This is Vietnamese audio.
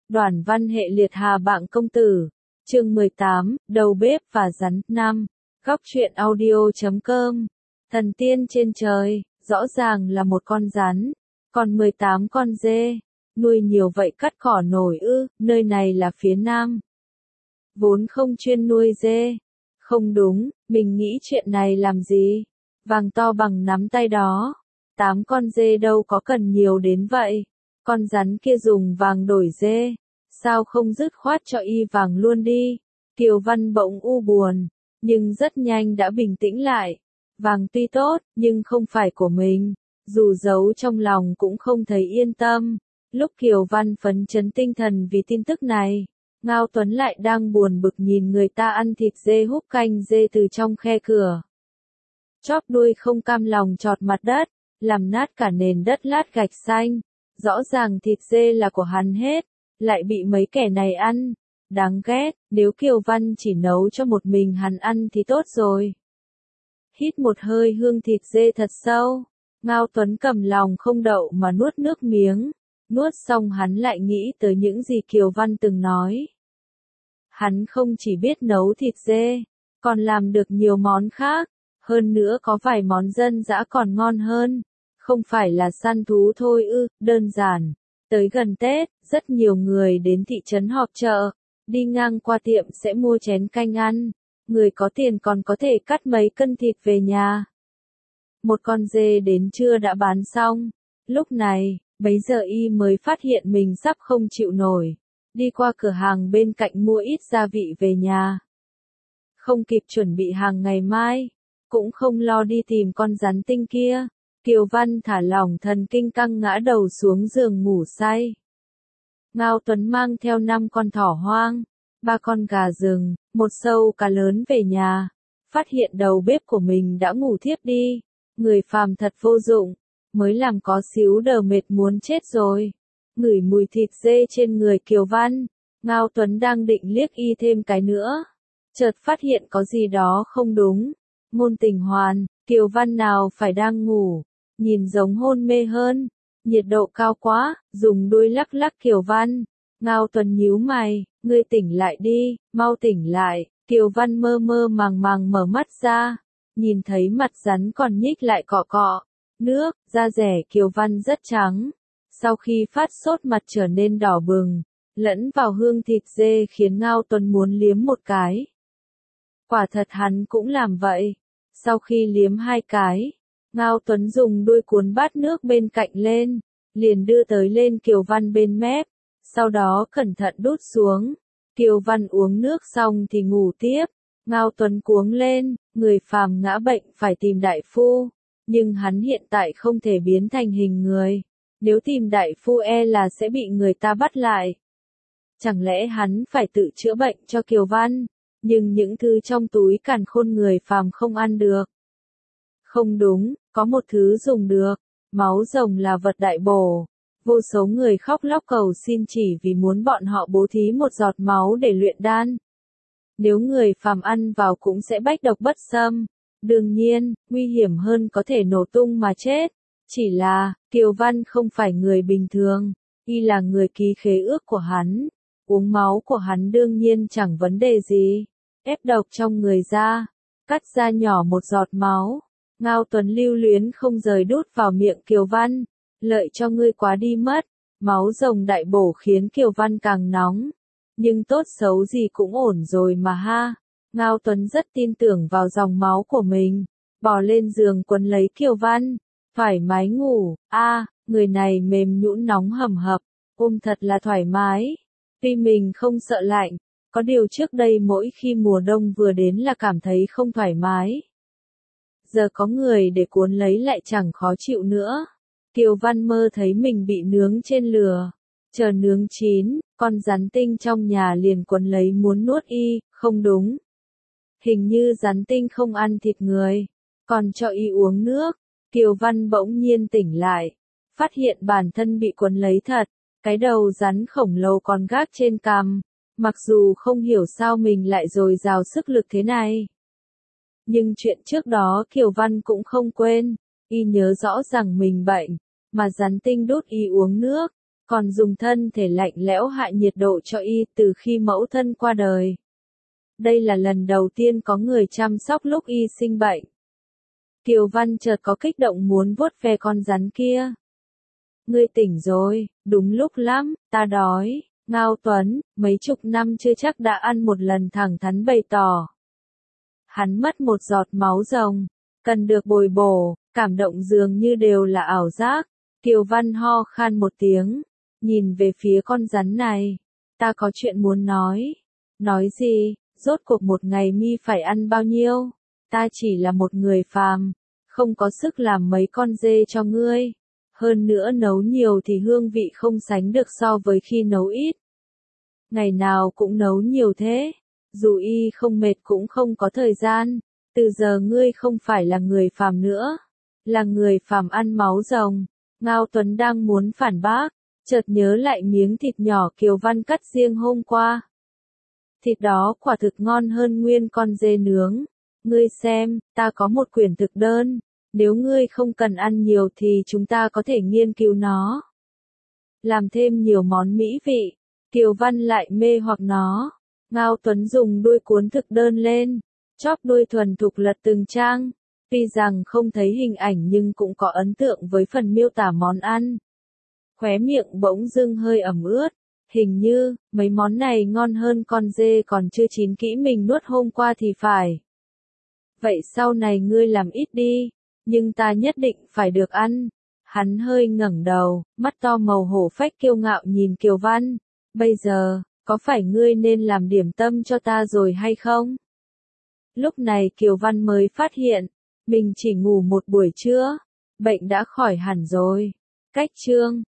Đoản văn hệ liệt Hà Bạng công tử. Chương 18, đầu bếp và rắn. 5. Góc truyện audio.com. Thần tiên trên trời, rõ ràng là một con rắn, còn 18 con dê. Nuôi nhiều vậy cắt cỏ nổi ư? Nơi này là phía Nam, vốn không chuyên nuôi dê. Không đúng, mình nghĩ chuyện này làm gì? Vàng to bằng nắm tay đó. 8 con dê đâu có cần nhiều đến vậy. Con rắn kia dùng vàng đổi dê, sao không dứt khoát cho y vàng luôn đi? Kiều Văn bỗng u buồn, nhưng rất nhanh đã bình tĩnh lại. Vàng tuy tốt, nhưng không phải của mình. Dù giấu trong lòng cũng không thấy yên tâm. Lúc Kiều Văn phấn chấn tinh thần vì tin tức này, Ngao Tuấn lại đang buồn bực nhìn người ta ăn thịt dê húp canh dê từ trong khe cửa. Chóp đuôi không cam lòng chọt mặt đất, làm nát cả nền đất lát gạch xanh. Rõ ràng thịt dê là của hắn hết, lại bị mấy kẻ này ăn. Đáng ghét, nếu Kiều Văn chỉ nấu cho một mình hắn ăn thì tốt rồi. Hít một hơi hương thịt dê thật sâu, Ngao Tuấn cầm lòng không đậu mà nuốt nước miếng. Nuốt xong hắn lại nghĩ tới những gì Kiều Văn từng nói. Hắn không chỉ biết nấu thịt dê, còn làm được nhiều món khác, hơn nữa có vài món dân dã còn ngon hơn. Không phải là săn thú thôi ư? Đơn giản. Tới gần Tết, rất nhiều người đến thị trấn họp chợ, đi ngang qua tiệm sẽ mua chén canh ăn. Người có tiền còn có thể cắt mấy cân thịt về nhà. Một con dê đến trưa đã bán xong. Lúc này, bấy giờ y mới phát hiện mình sắp không chịu nổi. Đi qua cửa hàng bên cạnh mua ít gia vị về nhà. Không kịp chuẩn bị hàng ngày mai, cũng không lo đi tìm con rắn tinh kia. Kiều Văn thả lỏng thần kinh căng ngã đầu xuống giường ngủ say. Ngao Tuấn mang theo 5 con thỏ hoang, 3 con gà rừng, 1 sâu cá lớn về nhà. Phát hiện đầu bếp của mình đã ngủ thiếp đi. Người phàm thật vô dụng, mới làm có xíu đờ mệt muốn chết rồi. Ngửi mùi thịt dê trên người Kiều Văn, Ngao Tuấn đang định liếc y thêm cái nữa. Chợt phát hiện có gì đó không đúng. Ngôn Tình Hoàn, Kiều Văn nào phải đang ngủ, nhìn giống hôn mê hơn. Nhiệt độ cao quá, dùng đuôi lắc lắc Kiều Văn. Ngao Tuấn nhíu mày, ngươi tỉnh lại đi, mau tỉnh lại. Kiều Văn mơ mơ màng màng mở mắt ra, nhìn thấy mặt rắn còn nhích lại cọ cọ. Nước, da rẻ Kiều Văn rất trắng. Sau khi phát sốt mặt trở nên đỏ bừng, lẫn vào hương thịt dê khiến Ngao Tuấn muốn liếm một cái. Quả thật hắn cũng làm vậy. Sau khi liếm 2 cái, Ngao Tuấn dùng đuôi cuốn bát nước bên cạnh lên, liền đưa tới lên Kiều Văn bên mép, sau đó cẩn thận đút xuống. Kiều Văn uống nước xong thì ngủ tiếp. Ngao Tuấn cuống lên, người phàm ngã bệnh phải tìm đại phu, nhưng hắn hiện tại không thể biến thành hình người. Nếu tìm đại phu là sẽ bị người ta bắt lại. Chẳng lẽ hắn phải tự chữa bệnh cho Kiều Văn, nhưng những thứ trong túi càn khôn người phàm không ăn được. Không đúng, có một thứ dùng được. Máu rồng là vật đại bổ. Vô số người khóc lóc cầu xin chỉ vì muốn bọn họ bố thí một giọt máu để luyện đan. Nếu người phàm ăn vào cũng sẽ bách độc bất xâm. Đương nhiên, nguy hiểm hơn có thể nổ tung mà chết. Chỉ là, Kiều Văn không phải người bình thường. Y là người ký khế ước của hắn. Uống máu của hắn đương nhiên chẳng vấn đề gì. Ép độc trong người ra, cắt ra nhỏ một giọt máu. Ngao Tuấn lưu luyến không rời đút vào miệng Kiều Văn. Lợi cho ngươi quá đi mất. Máu rồng đại bổ khiến Kiều Văn càng nóng. Nhưng tốt xấu gì cũng ổn rồi mà ha. Ngao Tuấn rất tin tưởng vào dòng máu của mình. Bò lên giường quấn lấy Kiều Văn. Thoải mái ngủ. Người này mềm nhũn nóng hầm hập. Ôm thật là thoải mái. Tuy mình không sợ lạnh, có điều trước đây mỗi khi mùa đông vừa đến là cảm thấy không thoải mái. Giờ có người để cuốn lấy lại chẳng khó chịu nữa. Kiều Văn mơ thấy mình bị nướng trên lửa. Chờ nướng chín, con rắn tinh trong nhà liền cuốn lấy muốn nuốt y. Không đúng. Hình như rắn tinh không ăn thịt người, còn cho y uống nước. Kiều Văn bỗng nhiên tỉnh lại, phát hiện bản thân bị cuốn lấy thật. Cái đầu rắn khổng lồ còn gác trên cằm. Mặc dù không hiểu sao mình lại dồi dào sức lực thế này, nhưng chuyện trước đó Kiều Văn cũng không quên. Y nhớ rõ rằng mình bệnh, mà rắn tinh đút y uống nước, còn dùng thân thể lạnh lẽo hạ nhiệt độ cho y từ khi mẫu thân qua đời. Đây là lần đầu tiên có người chăm sóc lúc y sinh bệnh. Kiều Văn chợt có kích động muốn vuốt ve con rắn kia. Ngươi tỉnh rồi, đúng lúc lắm, ta đói. Ngao Tuấn, mấy chục năm chưa chắc đã ăn một lần, thẳng thắn bày tỏ. Hắn mất một giọt máu rồng, cần được bồi bổ, cảm động dường như đều là ảo giác. Kiều Văn ho khan một tiếng, nhìn về phía con rắn này. Ta có chuyện muốn nói. Nói gì? Rốt cuộc một ngày mi phải ăn bao nhiêu? Ta chỉ là một người phàm, không có sức làm mấy con dê cho ngươi. Hơn nữa nấu nhiều thì hương vị không sánh được so với khi nấu ít. Ngày nào cũng nấu nhiều thế, dù y không mệt cũng không có thời gian. Từ giờ ngươi không phải là người phàm nữa, là người phàm ăn máu rồng. Ngao Tuấn đang muốn phản bác, chợt nhớ lại miếng thịt nhỏ Kiều Văn cắt riêng hôm qua. Thịt đó quả thực ngon hơn nguyên con dê nướng. Ngươi xem, ta có một quyển thực đơn. Nếu ngươi không cần ăn nhiều thì chúng ta có thể nghiên cứu nó. Làm thêm nhiều món mỹ vị. Kiều Văn lại mê hoặc nó. Ngao Tuấn dùng đuôi cuốn thực đơn lên. Chóp đuôi thuần thục lật từng trang. Tuy rằng không thấy hình ảnh nhưng cũng có ấn tượng với phần miêu tả món ăn. Khóe miệng bỗng dưng hơi ẩm ướt. Hình như, mấy món này ngon hơn con dê còn chưa chín kỹ mình nuốt hôm qua thì phải. Vậy sau này ngươi làm ít đi, nhưng ta nhất định phải được ăn. Hắn hơi ngẩng đầu, mắt to màu hổ phách kiêu ngạo nhìn Kiều Văn. Bây giờ, có phải ngươi nên làm điểm tâm cho ta rồi hay không? Lúc này Kiều Văn mới phát hiện, mình chỉ ngủ một buổi trưa, bệnh đã khỏi hẳn rồi. Cách chương